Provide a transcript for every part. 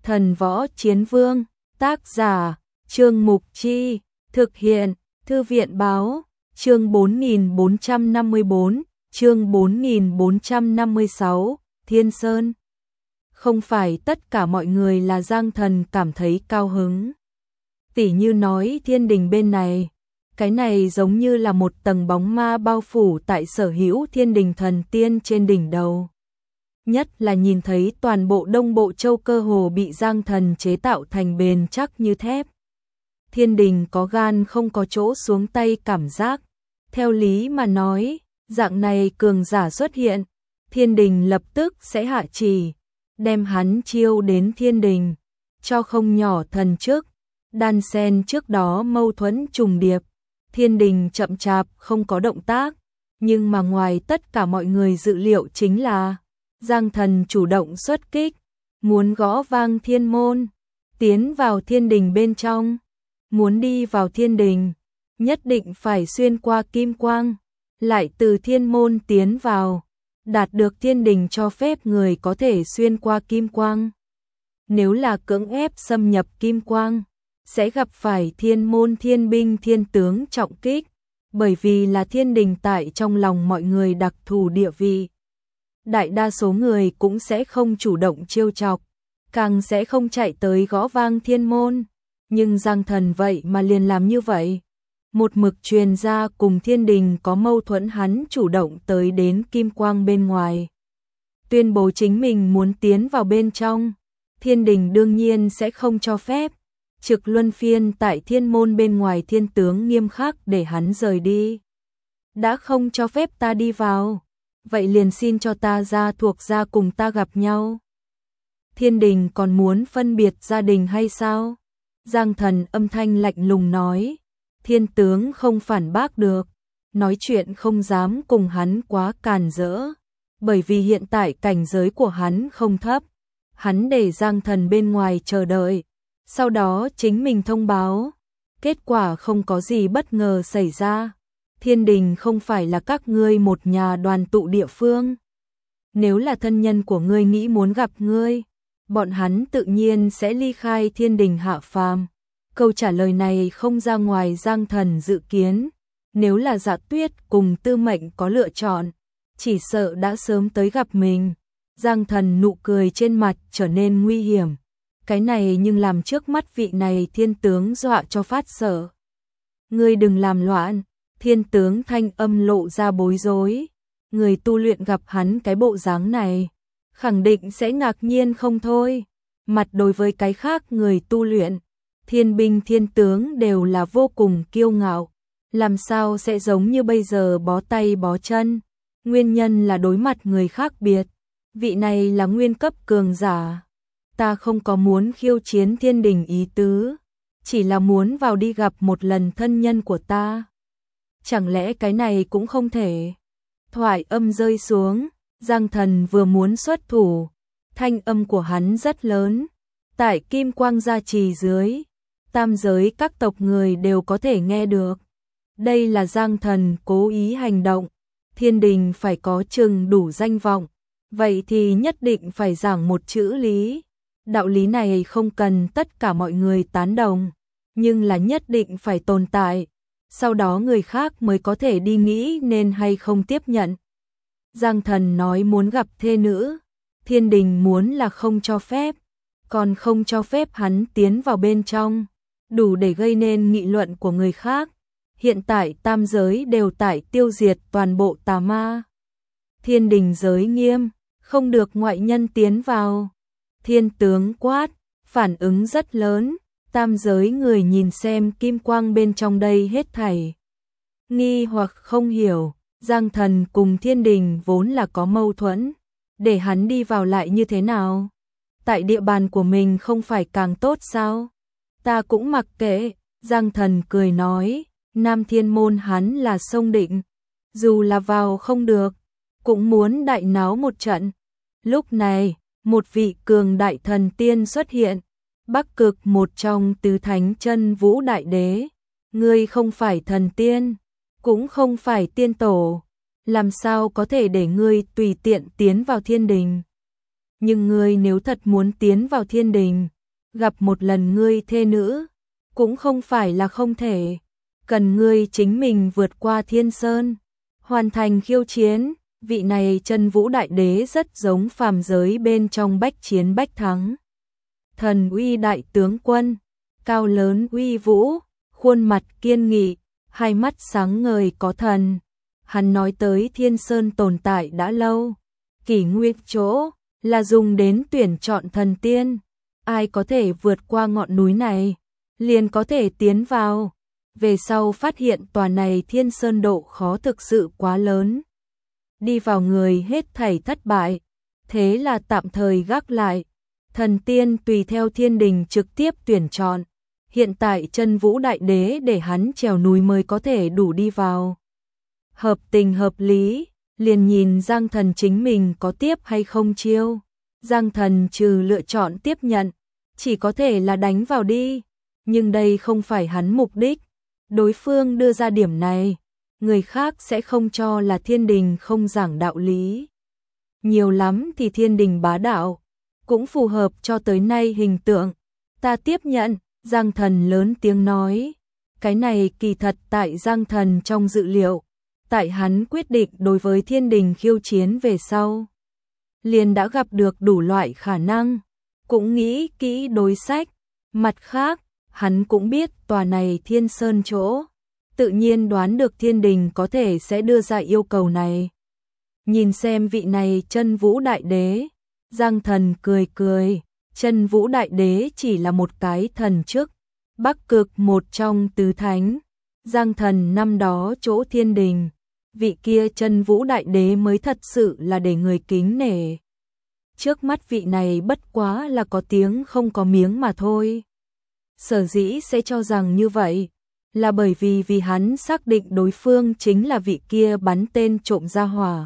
Thần Võ Chiến Vương, tác giả, Trương Mục Chi, thực hiện, Thư viện Báo, chương 4454, chương 4456, Thiên Sơn. Không phải tất cả mọi người là Giang Thần cảm thấy cao hứng. Tỉ như nói thiên đình bên này, cái này giống như là một tầng bóng ma bao phủ tại sở hữu thiên đình thần tiên trên đỉnh đầu. Nhất là nhìn thấy toàn bộ Đông Bộ Châu cơ hồ bị Giang Thần chế tạo thành bền chắc như thép. Thiên đình có gan không có chỗ xuống tay cảm giác. Theo lý mà nói, dạng này cường giả xuất hiện, thiên đình lập tức sẽ hạ trì, đem hắn chiêu đến thiên đình, cho không nhỏ thần chức. Đan sen trước đó mâu thuẫn trùng điệp, thiên đình chậm chạp không có động tác, nhưng mà ngoài tất cả mọi người dự liệu chính là Giang Thần chủ động xuất kích, muốn gõ vang thiên môn, tiến vào thiên đình bên trong. Muốn đi vào thiên đình, nhất định phải xuyên qua kim quang, lại từ thiên môn tiến vào, đạt được thiên đình cho phép người có thể xuyên qua kim quang. Nếu là cưỡng ép xâm nhập kim quang, sẽ gặp phải thiên môn thiên binh thiên tướng trọng kích, bởi vì là thiên đình tại trong lòng mọi người đặc thù địa vị. Đại đa số người cũng sẽ không chủ động trêu chọc, càng sẽ không chạy tới gõ vang thiên môn. Nhưng Giang Thần vậy mà liền làm như vậy. Một mực truyền ra cùng thiên đình có mâu thuẫn, hắn chủ động tới đến kim quang bên ngoài, tuyên bố chính mình muốn tiến vào bên trong. Thiên đình đương nhiên sẽ không cho phép. Trực luân phiên tại thiên môn bên ngoài thiên tướng nghiêm khắc để hắn rời đi. Đã không cho phép ta đi vào, vậy liền xin cho ta ra thuộc ra cùng ta gặp nhau. Thiên đình còn muốn phân biệt gia đình hay sao? Giang Thần âm thanh lạnh lùng nói. Thiên tướng không phản bác được, nói chuyện không dám cùng hắn quá càn rỡ, bởi vì hiện tại cảnh giới của hắn không thấp. Hắn để Giang Thần bên ngoài chờ đợi, sau đó chính mình thông báo. Kết quả không có gì bất ngờ xảy ra. Thiên đình không phải là các ngươi một nhà đoàn tụ địa phương. Nếu là thân nhân của ngươi nghĩ muốn gặp ngươi, bọn hắn tự nhiên sẽ ly khai thiên đình hạ phàm. Câu trả lời này không ra ngoài Giang Thần dự kiến. Nếu là Dạ Tuyết cùng Tư Mệnh có lựa chọn, chỉ sợ đã sớm tới gặp mình. Giang Thần nụ cười trên mặt trở nên nguy hiểm. Cái này nhưng làm trước mắt vị này thiên tướng dọa cho phát sợ. Ngươi đừng làm loạn. Thiên tướng thanh âm lộ ra bối rối. Người tu luyện gặp hắn cái bộ dáng này, khẳng định sẽ ngạc nhiên không thôi. Mặt đối với cái khác người tu luyện, thiên binh thiên tướng đều là vô cùng kiêu ngạo. Làm sao sẽ giống như bây giờ bó tay bó chân. Nguyên nhân là đối mặt người khác biệt. Vị này là nguyên cấp cường giả. Ta không có muốn khiêu chiến thiên đình ý tứ, chỉ là muốn vào đi gặp một lần thân nhân của ta. Chẳng lẽ cái này cũng không thể? Thoại âm rơi xuống, Giang Thần vừa muốn xuất thủ, thanh âm của hắn rất lớn. Tại kim quang gia trì dưới, tam giới các tộc người đều có thể nghe được. Đây là Giang Thần cố ý hành động. Thiên đình phải có chừng đủ danh vọng, vậy thì nhất định phải giảng một chữ lý. Đạo lý này không cần tất cả mọi người tán đồng, nhưng là nhất định phải tồn tại. Sau đó người khác mới có thể đi nghĩ nên hay không tiếp nhận. Giang Thần nói muốn gặp thê nữ, thiên đình muốn là không cho phép, còn không cho phép hắn tiến vào bên trong, đủ để gây nên nghị luận của người khác. Hiện tại tam giới đều tại tiêu diệt toàn bộ tà ma. Thiên đình giới nghiêm, không được ngoại nhân tiến vào. Thiên tướng quát, phản ứng rất lớn. Tam giới người nhìn xem kim quang bên trong đây hết thảy, nghi hoặc không hiểu. Giang Thần cùng thiên đình vốn là có mâu thuẫn, để hắn đi vào lại như thế nào? Tại địa bàn của mình không phải càng tốt sao? Ta cũng mặc kệ. Giang Thần cười nói, Nam Thiên Môn hắn là sông định, dù là vào không được, cũng muốn đại náo một trận. Lúc này, một vị cường đại thần tiên xuất hiện. Bắc Cực một trong tứ thánh chân vũ đại đế. Ngươi không phải thần tiên, cũng không phải tiên tổ, làm sao có thể để ngươi tùy tiện tiến vào thiên đình? nhưng ngươi nếu thật muốn tiến vào thiên đình, gặp một lần ngươi thê nữ, cũng không phải là không thể, cần ngươi chính mình vượt qua thiên sơn, hoàn thành khiêu chiến. Vị này Chân Vũ Đại Đế rất giống phàm giới bên trong bách chiến bách thắng. Thần uy đại tướng quân, cao lớn uy vũ, khuôn mặt kiên nghị, hai mắt sáng ngời có thần. Hắn nói tới Thiên Sơn tồn tại đã lâu, kỷ nguyên chỗ là dùng đến tuyển chọn thần tiên, ai có thể vượt qua ngọn núi này, liền có thể tiến vào. Về sau phát hiện tòa này Thiên Sơn độ khó thực sự quá lớn, đi vào người hết thảy thất bại, thế là tạm thời gác lại. Thần tiên tùy theo thiên đình trực tiếp tuyển chọn, hiện tại Chân Vũ Đại Đế để hắn trèo núi mới có thể đủ đi vào. Hợp tình hợp lý, liền nhìn Giang Thần chính mình có tiếp hay không chiêu. Giang Thần trừ lựa chọn tiếp nhận, chỉ có thể là đánh vào đi, nhưng đây không phải hắn mục đích. Đối phương đưa ra điểm này, người khác sẽ không cho là thiên đình không giảng đạo lý. Nhiều lắm thì thiên đình bá đạo, cũng phù hợp cho tới nay hình tượng. Ta tiếp nhận, Giang Thần lớn tiếng nói. Cái này kỳ thật tại Giang Thần trong dự liệu, tại hắn quyết định đối với thiên đình khiêu chiến về sau, liền đã gặp được đủ loại khả năng, cũng nghĩ kỹ đối sách. Mặt khác, hắn cũng biết tòa này Thiên Sơn chỗ, tự nhiên đoán được thiên đình có thể sẽ đưa ra yêu cầu này. Nhìn xem vị này Chân Vũ Đại Đế, Giang Thần cười cười. Chân Vũ Đại Đế chỉ là một cái thần chức, Bắc Cực một trong tứ thánh. Giang Thần năm đó chỗ thiên đình, vị kia Chân Vũ Đại Đế mới thật sự là để người kính nể. Trước mắt vị này bất quá là có tiếng không có miếng mà thôi. Sở dĩ sẽ cho rằng như vậy, là bởi vì hắn xác định đối phương chính là vị kia bắn tên trộm gia hỏa.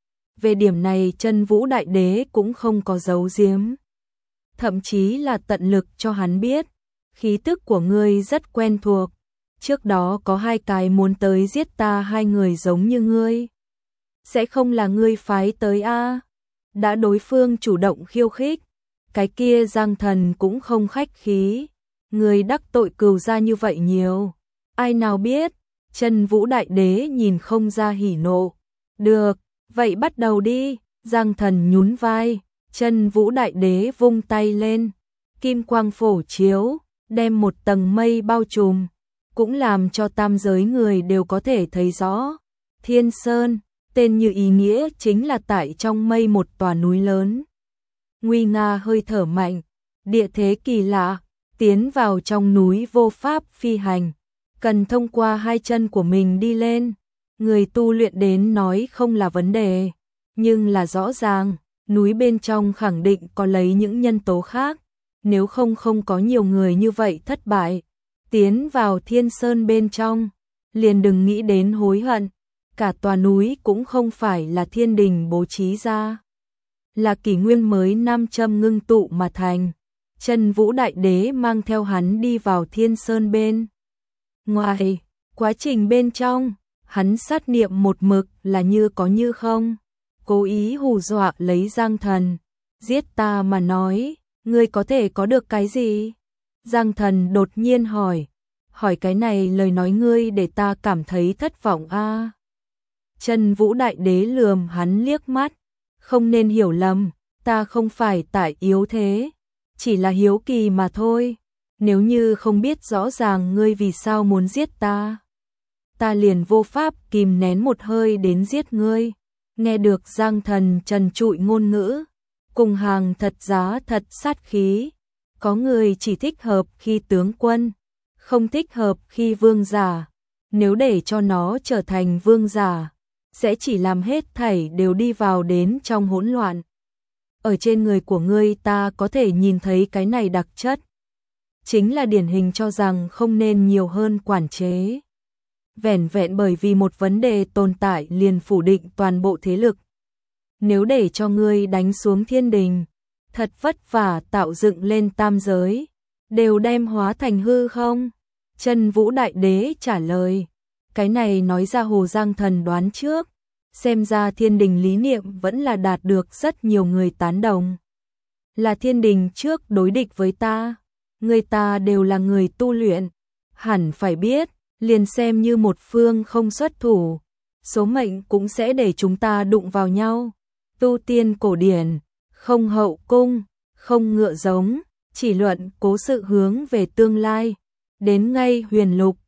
Về điểm này Chân Vũ Đại Đế cũng không có giấu giếm, thậm chí là tận lực cho hắn biết, khí tức của ngươi rất quen thuộc, trước đó có hai cái muốn tới giết ta, hai người giống như ngươi, sẽ không là ngươi phái tới a? Đã đối phương chủ động khiêu khích, cái kia Giang Thần cũng không khách khí, ngươi đắc tội cừu gia như vậy nhiều, ai nào biết. Chân Vũ Đại Đế nhìn không ra hỉ nộ. Được, vậy bắt đầu đi. Giang Thần nhún vai, Chân Vũ Đại Đế vung tay lên, kim quang phổ chiếu, đem một tầng mây bao trùm, cũng làm cho tam giới người đều có thể thấy rõ. Thiên Sơn, tên như ý nghĩa chính là tại trong mây một tòa núi lớn. Nguy nga hơi thở mạnh, địa thế kỳ lạ, tiến vào trong núi vô pháp phi hành, cần thông qua hai chân của mình đi lên. Người tu luyện đến nói không là vấn đề, nhưng là rõ ràng, núi bên trong khẳng định có lấy những nhân tố khác, nếu không có nhiều người như vậy thất bại. Tiến vào Thiên Sơn bên trong, liền đừng nghĩ đến hối hận, cả tòa núi cũng không phải là thiên đình bố trí ra, là kỷ nguyên mới nam châm ngưng tụ mà thành. Chân Vũ Đại Đế mang theo hắn đi vào Thiên Sơn bên ngoài, quá trình bên trong, hắn sát niệm một mực là như có như không, cố ý hù dọa lấy Giang Thần. Giết ta mà nói, ngươi có thể có được cái gì? Giang Thần đột nhiên hỏi cái này lời nói ngươi để ta cảm thấy thất vọng a. Chân Vũ Đại Đế lườm hắn liếc mắt, không nên hiểu lầm, ta không phải tại yếu thế, chỉ là hiếu kỳ mà thôi. Nếu như không biết rõ ràng ngươi vì sao muốn giết ta, ta liền vô pháp kìm nén một hơi đến giết ngươi. Nghe được Giang Thần trần trụi ngôn ngữ, cùng hàng thật giá thật sát khí. Có người chỉ thích hợp khi tướng quân, không thích hợp khi vương giả. Nếu để cho nó trở thành vương giả, sẽ chỉ làm hết thảy đều đi vào đến trong hỗn loạn. Ở trên người của ngươi ta có thể nhìn thấy cái này đặc chất, chính là điển hình cho rằng không nên nhiều hơn quản chế. Vẻn vẹn bởi vì một vấn đề tồn tại liền phủ định toàn bộ thế lực. Nếu để cho ngươi đánh xuống thiên đình, thật vất vả tạo dựng lên tam giới, đều đem hóa thành hư không? Chân Vũ Đại Đế trả lời, cái này nói ra Hồ Giang Thần đoán trước, xem ra thiên đình lý niệm vẫn là đạt được rất nhiều người tán đồng. là thiên đình trước đối địch với ta, người ta đều là người tu luyện, hẳn phải biết, liền xem như một phương không xuất thủ, số mệnh cũng sẽ để chúng ta đụng vào nhau. Tu tiên cổ điển, không hậu cung, không ngựa giống, chỉ luận cố sự hướng về tương lai, đến ngay huyền lục,